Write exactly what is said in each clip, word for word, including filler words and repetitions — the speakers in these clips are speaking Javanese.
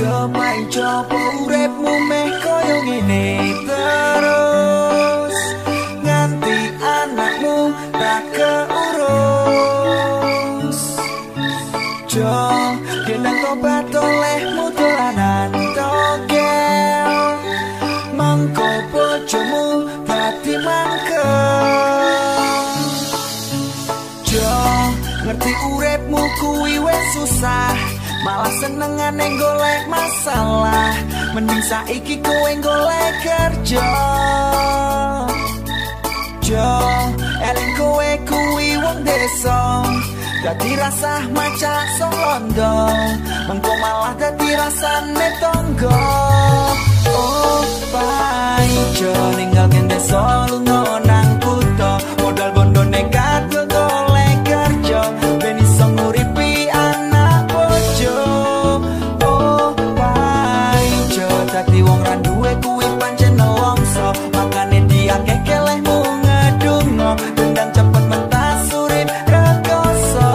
Coba coba uripmu meh koyo ngene terus nganti anakmu tak keurus. Jo gendang tobat olehmu dolanan togel, mangko bojomu dadi mangkel. Jo ngerti uripmu kuwi wis susah, malah senengane golek masalah. Mending saiki kowe golek kerja. Jo eling kowe kuwi wong desa, dadi rasah maca solondo, mengko malah dadi rasane tonggo. Oh paijo ninggal ken desa lunga nang kutha, modal bondo nekat golek kerja ben iso nguripi anak bojo. Oh paijo dadi wong ra duwe kuwi pancen nelongso, makane dia kekelehmu ngedungo, dendang cepet mentas urip rekoso.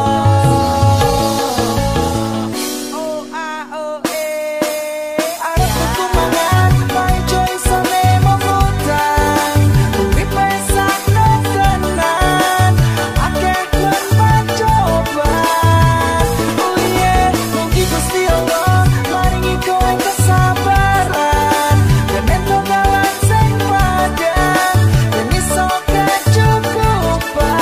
Oh ah oh eh arep tuku mangan paijo isone mongutang, urip pesak no tenan akeh lan coba. Oh yeah mugi Gusti Allah maringi kowe kesabaran, dan ento dalan sing padang dan iso kecukupan.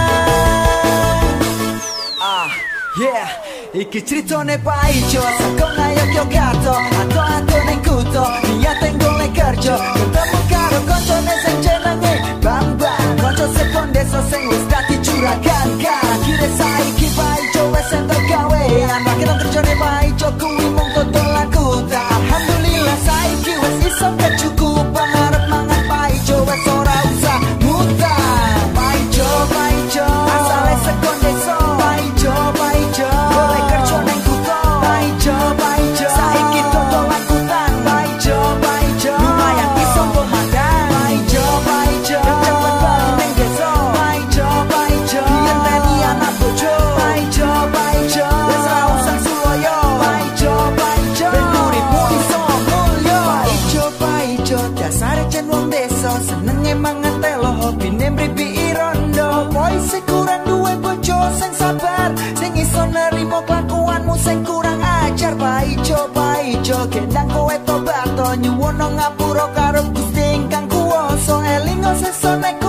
Ah yeah iki critane paijo saka Ngayogyakarta, ato-ato ning kutha niat golek kerja, ketemu karo koncone sing jenenge Bambang, konco sekon desa sing wis dadi juragan. Akhire saiki paijo wis entuk gawean, akhire kerjane paijo kuwi mung totolan kutha. Alhamdulillah saiki wis iso kecukupan, arep mangan paijo wis ora usah ngutang. Paijo paijo asale sekon desa, paijo paijo golek kerja ning kutha. Paijo paijo saiki totolan kutha. Paijo paijo lumayan iso pemadang. Paijo paijo cepet bali ning desa. Paijo paijo ngenteni anak bojo. Paijo paijo wis ra usah suloyo. Paijo paijo ben uripmu iso mulya. Paijo paijo dasare jen wong desa, senenge mangan telo, hobine mripi irondo. Poise kurang duwe bojo sing sabar, sing iso nerimo kelakuanmu sing kurang ajar. Paijo paijo gendang kowe tobat, nyuwun ngapura karo Gusti ingkang kuwasa, elingo sesone